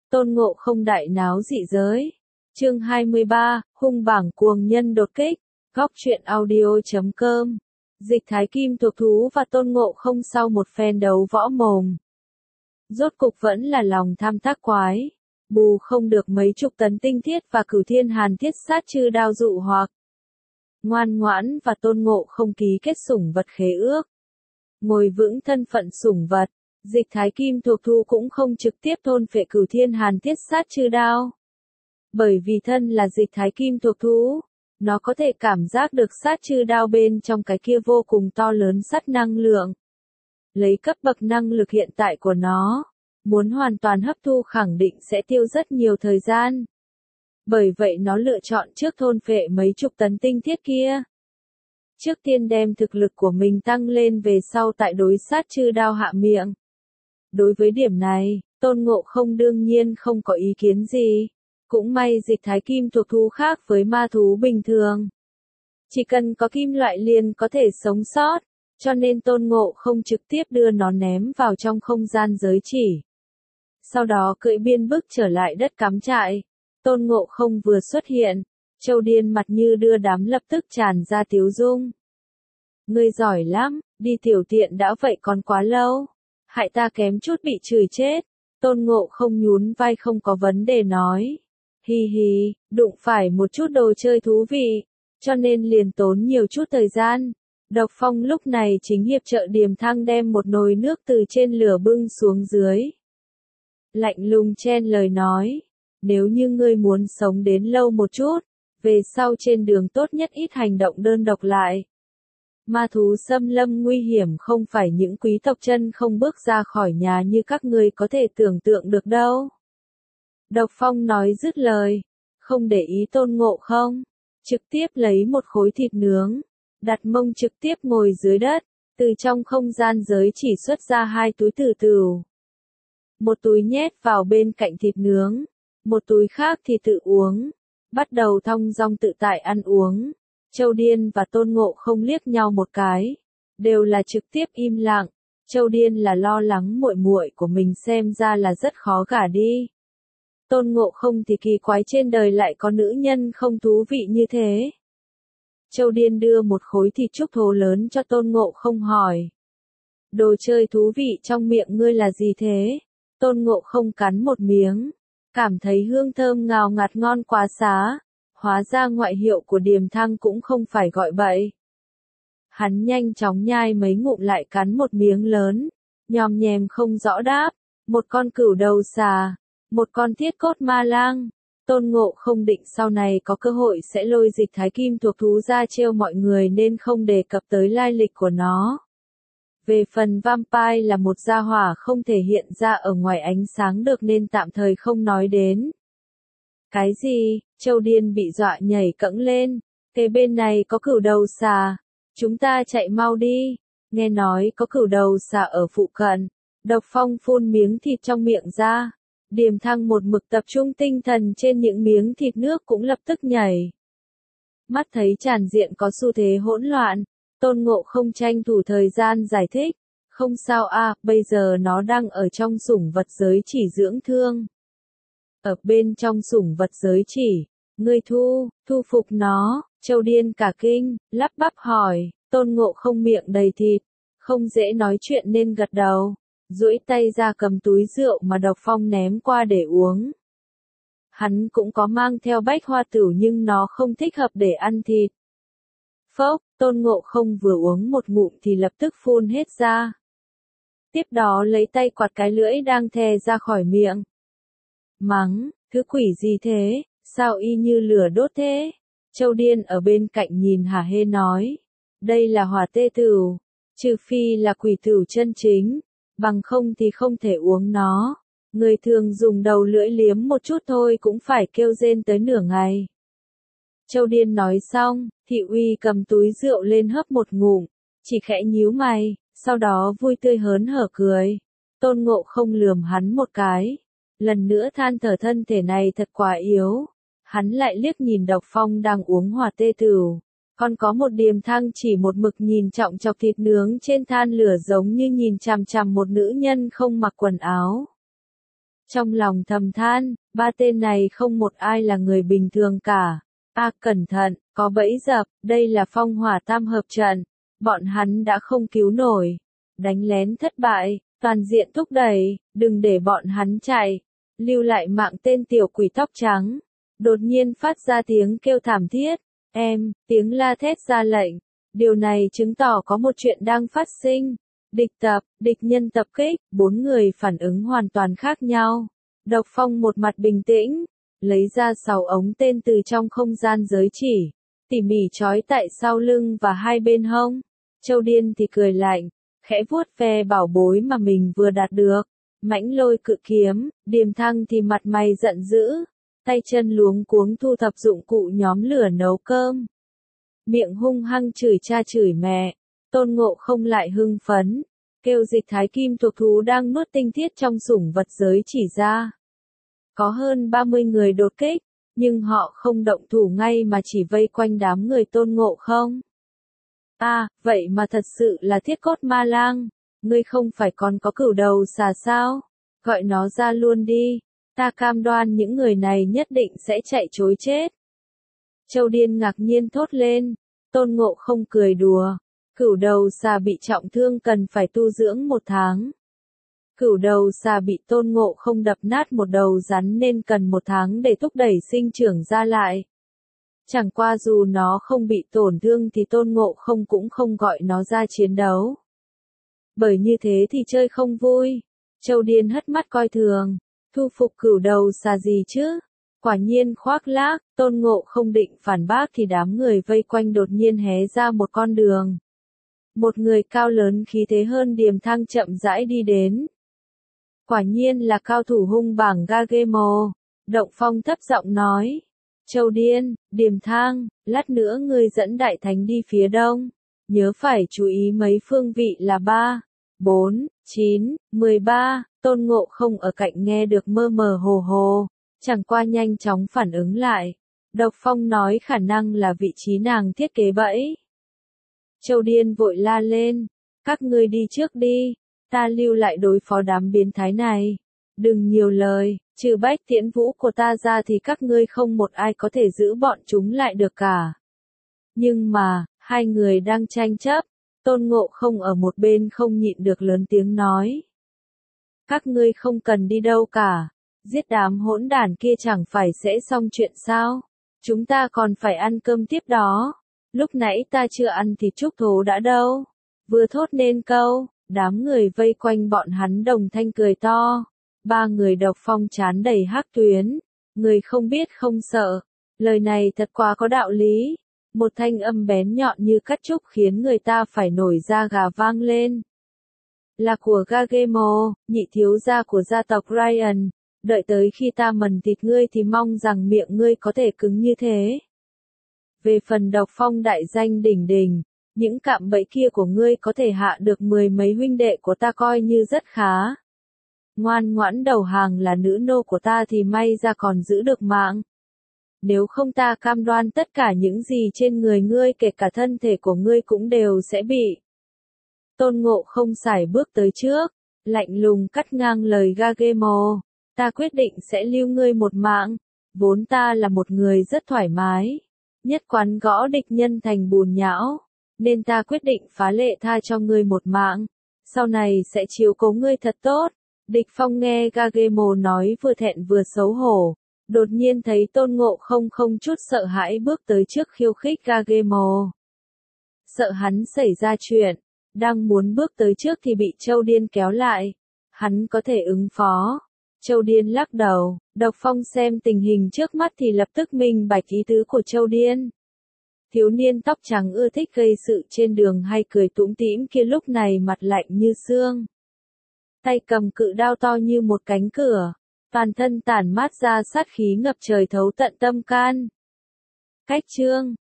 Tôn Ngộ Không đại náo dị giới. Chương 23, hung bảng cuồng nhân đột kích. Góc truyện audio.com. Dịch Thái Kim thuộc thú và Tôn Ngộ Không sau một phen đấu võ mồm. Rốt cục vẫn là lòng tham tác quái. Bù không được mấy chục tấn tinh thiết và Cửu Thiên Hàn Thiết Sát Chư Đao dụ hoặc. Ngoan ngoãn và Tôn Ngộ Không ký kết sủng vật khế ước. Ngồi vững thân phận sủng vật. Dịch Thái Kim thuộc thú cũng không trực tiếp thôn phệ Cửu Thiên Hàn Thiết Sát Chư Đao. Bởi vì thân là Dịch Thái Kim thuộc thú, nó có thể cảm giác được sát chư đao bên trong cái kia vô cùng to lớn sắt năng lượng. Lấy cấp bậc năng lực hiện tại của nó, muốn hoàn toàn hấp thu khẳng định sẽ tiêu rất nhiều thời gian. Bởi vậy nó lựa chọn trước thôn phệ mấy chục tấn tinh thiết kia. Trước tiên đem thực lực của mình tăng lên về sau tại đối sát chư đao hạ miệng. Đối với điểm này, Tôn Ngộ Không đương nhiên không có ý kiến gì. Cũng may Dịch Thái Kim thuộc thú khác với ma thú bình thường. Chỉ cần có kim loại liền có thể sống sót, cho nên Tôn Ngộ Không trực tiếp đưa nó ném vào trong không gian giới chỉ. Sau đó cưỡi biên bức trở lại đất cắm trại. Tôn Ngộ Không vừa xuất hiện, Châu Điên mặt như đưa đám lập tức tràn ra tiếu dung. Ngươi giỏi lắm, đi tiểu tiện đã vậy còn quá lâu. Hại ta kém chút bị chửi chết. Tôn Ngộ Không nhún vai không có vấn đề nói. Hi hi, đụng phải một chút đồ chơi thú vị, cho nên liền tốn nhiều chút thời gian. Độc Phong lúc này chính hiệp trợ Điềm Thăng đem một nồi nước từ trên lửa bưng xuống dưới. Lạnh lùng chen lời nói, nếu như ngươi muốn sống đến lâu một chút, về sau trên đường tốt nhất ít hành động đơn độc lại. Ma thú xâm lâm nguy hiểm không phải những quý tộc chân không bước ra khỏi nhà như các ngươi có thể tưởng tượng được đâu. Độc Phong nói dứt lời, không để ý Tôn Ngộ Không, trực tiếp lấy một khối thịt nướng, đặt mông trực tiếp ngồi dưới đất, từ trong không gian giới chỉ xuất ra 2 túi tử tửu. Một túi nhét vào bên cạnh thịt nướng, một túi khác thì tự uống, bắt đầu thong dong tự tại ăn uống. Châu Điên và Tôn Ngộ Không liếc nhau một cái, đều là trực tiếp im lặng. Châu Điên là lo lắng muội muội của mình xem ra là rất khó gả đi. Tôn Ngộ Không thì kỳ quái trên đời lại có nữ nhân không thú vị như thế. Châu Điên đưa một khối thịt trúc thố lớn cho Tôn Ngộ Không hỏi. Đồ chơi thú vị trong miệng ngươi là gì thế? Tôn Ngộ Không cắn một miếng, cảm thấy hương thơm ngào ngạt ngon quá xá. Hóa ra ngoại hiệu của Điềm Thăng cũng không phải gọi bậy. Hắn nhanh chóng nhai mấy ngụm lại cắn một miếng lớn, nhòm nhèm không rõ đáp, một con cửu đầu xà, một con thiết cốt ma lang. Tôn Ngộ Không định sau này có cơ hội sẽ lôi Dịch Thái Kim thuộc thú ra trêu mọi người nên không đề cập tới lai lịch của nó. Về phần vampire là một gia hỏa không thể hiện ra ở ngoài ánh sáng được nên tạm thời không nói đến. Cái gì? Châu Điên bị dọa nhảy cẫng lên. Kế bên này có cửu đầu xà. Chúng ta chạy mau đi. Nghe nói có cửu đầu xà ở phụ cận. Độc Phong phun miếng thịt trong miệng ra. Điềm Thăng một mực tập trung tinh thần trên những miếng thịt nước cũng lập tức nhảy. Mắt thấy tràn diện có xu thế hỗn loạn. Tôn Ngộ Không tranh thủ thời gian giải thích. Không sao à, bây giờ nó đang ở trong sủng vật giới chỉ dưỡng thương. Ở bên trong sủng vật giới chỉ, ngươi thu phục nó. Châu Điên cả kinh, lắp bắp hỏi. Tôn Ngộ Không miệng đầy thịt, không dễ nói chuyện nên gật đầu, duỗi tay ra cầm túi rượu mà Độc Phong ném qua để uống. Hắn cũng có mang theo bách hoa tửu nhưng nó không thích hợp để ăn thịt. Phốc, Tôn Ngộ Không vừa uống một ngụm thì lập tức phun hết ra. Tiếp đó lấy tay quạt cái lưỡi đang thè ra khỏi miệng. Mắng, thứ quỷ gì thế, sao y như lửa đốt thế? Châu Điên ở bên cạnh nhìn hả hê nói. Đây là hỏa tê tửu, trừ phi là quỷ tửu chân chính, bằng không thì không thể uống nó. Người thường dùng đầu lưỡi liếm một chút thôi cũng phải kêu rên tới nửa ngày. Châu Điên nói xong, Thị Uy cầm túi rượu lên hấp một ngụm, chỉ khẽ nhíu mày, sau đó vui tươi hớn hở cười. Tôn Ngộ Không lườm hắn một cái. Lần nữa than thở thân thể này thật quá yếu. Hắn lại liếc nhìn Độc Phong đang uống hỏa tê tửu. Còn có một Điềm Thăng chỉ một mực nhìn trọng chọc thịt nướng trên than lửa giống như nhìn chằm chằm một nữ nhân không mặc quần áo. Trong lòng thầm than, ba tên này không một ai là người bình thường cả. Cẩn thận, có bẫy dập, đây là phong hỏa tam hợp trận. Bọn hắn đã không cứu nổi. Đánh lén thất bại, toàn diện thúc đẩy, đừng để bọn hắn chạy. Lưu lại mạng tên tiểu quỷ tóc trắng. Đột nhiên phát ra tiếng kêu thảm thiết. Tiếng la thét ra lệnh. Điều này chứng tỏ có một chuyện đang phát sinh. Địch nhân tập kích, 4 người phản ứng hoàn toàn khác nhau. Độc Phong một mặt bình tĩnh, lấy ra 6 ống tên từ trong không gian giới chỉ, tỉ mỉ trói tại sau lưng và hai bên hông. Châu Điên thì cười lạnh, khẽ vuốt ve bảo bối mà mình vừa đạt được. Mãnh Lôi cự kiếm, Điềm Thăng thì mặt mày giận dữ, tay chân luống cuống thu thập dụng cụ nhóm lửa nấu cơm. Miệng hung hăng chửi cha chửi mẹ. Tôn Ngộ Không lại hưng phấn, kêu Dịch Thái Kim thuộc thú đang nuốt tinh thiết trong sủng vật giới chỉ ra. Có hơn 30 người đột kích, nhưng họ không động thủ ngay mà chỉ vây quanh đám người Tôn Ngộ Không. Vậy mà thật sự là Thiết Cốt Ma Lang, ngươi không phải còn có cửu đầu xà sao? Gọi nó ra luôn đi, ta cam đoan những người này nhất định sẽ chạy trối chết. Châu Điên ngạc nhiên thốt lên, Tôn Ngộ Không cười đùa. Cửu đầu xà bị trọng thương cần phải tu dưỡng 1 tháng. Cửu đầu xà bị Tôn Ngộ Không đập nát một đầu rắn nên cần 1 tháng để thúc đẩy sinh trưởng ra lại. Chẳng qua dù nó không bị tổn thương thì Tôn Ngộ Không cũng không gọi nó ra chiến đấu. Bởi như thế thì chơi không vui. Châu Điên hất mắt coi thường. Thu phục cửu đầu xà gì chứ? Quả nhiên khoác lác. Tôn Ngộ Không định phản bác thì đám người vây quanh đột nhiên hé ra một con đường. Một người cao lớn khí thế hơn Điềm Thăng chậm rãi đi đến. Quả nhiên là cao thủ hung bảng Gagemo. Động Phong thấp giọng nói. Châu Điên, Điềm Thăng, lát nữa ngươi dẫn Đại Thánh đi phía đông. Nhớ phải chú ý mấy phương vị là 3, 4, 9, 13. Tôn Ngộ Không ở cạnh nghe được mơ mơ hồ hồ. Chẳng qua nhanh chóng phản ứng lại. Độc Phong nói khả năng là vị trí nàng thiết kế bẫy. Châu Điên vội la lên, các ngươi đi trước đi, ta lưu lại đối phó đám biến thái này. Đừng nhiều lời, trừ Bách Tiễn Vũ của ta ra thì các ngươi không một ai có thể giữ bọn chúng lại được cả. Nhưng mà, hai người đang tranh chấp, Tôn Ngộ Không ở một bên không nhịn được lớn tiếng nói. Các ngươi không cần đi đâu cả, giết đám hỗn đản kia chẳng phải sẽ xong chuyện sao, chúng ta còn phải ăn cơm tiếp đó. Lúc nãy ta chưa ăn thịt trúc thố đã đâu. Vừa thốt nên câu, đám người vây quanh bọn hắn đồng thanh cười to. 3 người Độc Phong chán đầy hắc tuyến. Người không biết không sợ. Lời này thật quá có đạo lý. Một thanh âm bén nhọn như cắt trúc khiến người ta phải nổi da gà vang lên. Là của Gagemo, nhị thiếu gia của gia tộc Ryan. Đợi tới khi ta mần thịt ngươi thì mong rằng miệng ngươi có thể cứng như thế. Về phần Độc Phong đại danh đỉnh đỉnh, những cạm bẫy kia của ngươi có thể hạ được 10 mấy huynh đệ của ta coi như rất khá. Ngoan ngoãn đầu hàng là nữ nô của ta thì may ra còn giữ được mạng. Nếu không ta cam đoan tất cả những gì trên người ngươi kể cả thân thể của ngươi cũng đều sẽ bị. Tôn Ngộ Không sải bước tới trước, lạnh lùng cắt ngang lời Gagemo. Ta quyết định sẽ lưu ngươi một mạng, vốn ta là một người rất thoải mái. Nhất quán gõ địch nhân thành bùn nhão, nên ta quyết định phá lệ tha cho ngươi một mạng, sau này sẽ chiếu cố ngươi thật tốt. Địch Phong nghe Gagemo nói vừa thẹn vừa xấu hổ, đột nhiên thấy Tôn Ngộ Không không chút sợ hãi bước tới trước khiêu khích Gagemo. Sợ hắn xảy ra chuyện, đang muốn bước tới trước thì bị Châu Điên kéo lại, hắn có thể ứng phó. Châu Điên lắc đầu, Độc Phong xem tình hình trước mắt thì lập tức minh bạch ý tứ của Châu Điên. Thiếu niên tóc trắng ưa thích gây sự trên đường hay cười tủm tỉm kia lúc này mặt lạnh như xương. Tay cầm cự đao to như một cánh cửa, toàn thân tản mát ra sát khí ngập trời thấu tận tâm can. Cách chương